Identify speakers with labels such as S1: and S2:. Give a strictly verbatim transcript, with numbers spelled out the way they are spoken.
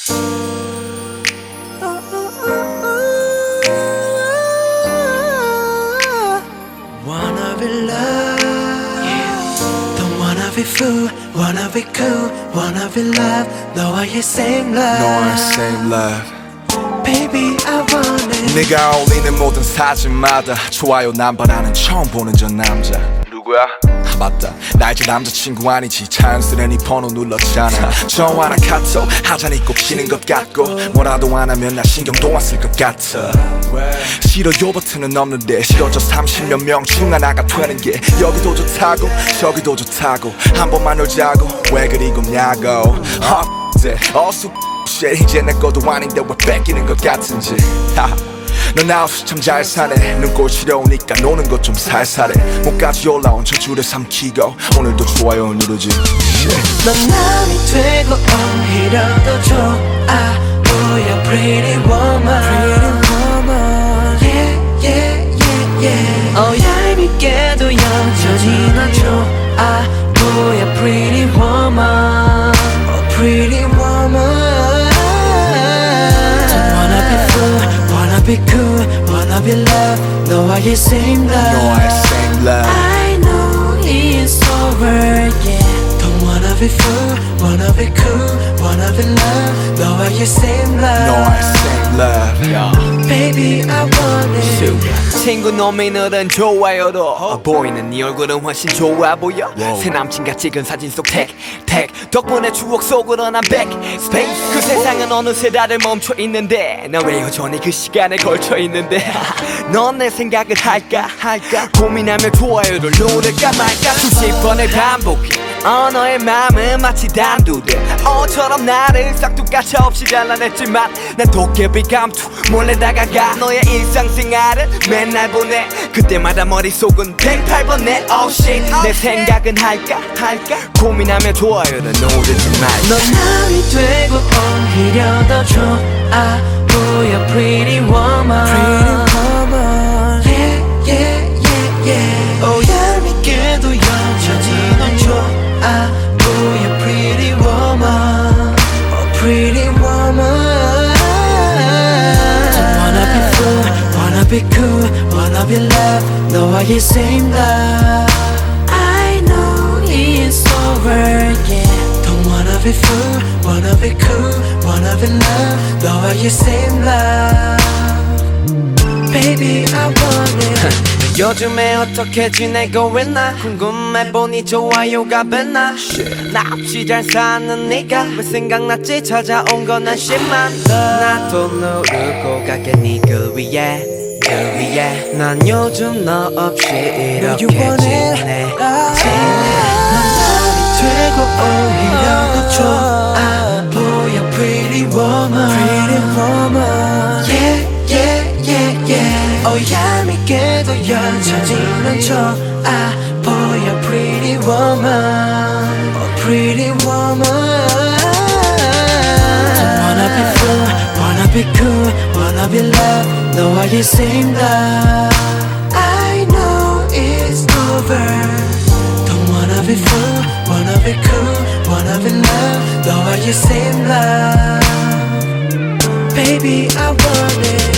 S1: Wanna be loved, don't wanna be fool, wanna be cool, wanna be loved. 너와의 same love,
S2: 너와의 same love.
S1: Baby I want it.
S2: 네가 올리는 모든 사진마다 좋아요 남발하는 처음 보는 저 남자 누구야? 아 맞다 나 이제 남자친구 아니지 자연스레 네 번호 눌렀잖아 전화나 카톡 하자니 꼭 치는 것 같고 뭐라도 안 하면 나 신경도 안 쓸 것 같아 싫어요 버튼은 없는데 싫어져 삼십몇 명 중 하나가 되는 게 여기도 좋다고 저기도 좋다고 한 번만 놀자고 왜 그리 곱냐고 어수 이제 내 것도 아닌데 왜 뺏기는 것 같은지 넌 아웃 참 잘 사네 눈꼴 시려우니까 노는 것 좀 살살해 목까지 올라온 저 줄에 삼키고 오늘도 좋아요 누르지
S1: 넌 남이 되고 오히려 더 좋아 보여 pretty woman, pretty woman. Yeah yeah yeah yeah 어 얄밉게도 여전히 넌 좋아 보여 pretty woman, oh pretty woman. Wanna be cool, wanna be loved. 너와의 same love,
S2: 너와의 same love.
S1: I know it's over, yeah. Don't wanna be fool, wanna be cool, wanna be loved. 너와의 same love,
S2: 너와의 same love. Yeah.
S1: Baby I want it.
S3: 친구 놈이늘은 좋아요도 어, 보이는 네 얼굴은 훨씬 좋아 보여 wow. 새 남친과 찍은 사진 속 택, 택 덕분에 추억 속으로 난 back space 그 세상은 어느새 다들 멈춰 있는데 나 왜 여전히 그 시간에 걸쳐 있는데 넌 내 생각을 할까 할까 고민하며 좋아요를 누를까 말까 수십 번을 반복해 어 너의 마음은 마치 단두대 어처럼 나를 싹둑가차 없이 잘라냈지만 난 도깨비 감투 몰래 다가가 너의 일상생활을 맨날 보내 그때마다 머릿속은 백팔 번 내 oh shit 내 생각은 할까 할까 고민하며 좋아요를 누르지 말까
S1: 넌 남이 되고 오히려 더 좋아 보여 pretty woman, pretty woman. Yeah yeah yeah yeah 오 얄밉게도 여전히 넌 좋아 보여 pretty woman, oh pretty woman. Don't wanna be fool, wanna be cool, wanna be loved. 너와의 same love, I know it's over, yeah. Don't wanna be fool, wanna be cool, wanna be loved. 너와의 same love, baby I want it.
S3: 요즘에 어떻게 지내고 있나 궁금해 보니 좋아요가 뱉나 나 없이 잘 사는 네가 왜 생각났지 찾아온 건 한심한 나도 누르고 갈게 니그 위에 그 위에 난 요즘 너 없이 이렇게 지내
S1: 넌 남이 되고 오히려 더 좋아 보여 pretty woman, pretty woman. Yeah yeah yeah yeah 어 얄밉게도 여전히 넌 좋아 보여 pretty woman, oh pretty woman. Don't wanna be fool, wanna be cool, wanna be loved. 너와의 same love, I know it's over. Don't wanna be fool, wanna be cool, wanna be loved. 너와의 same love, baby I want it.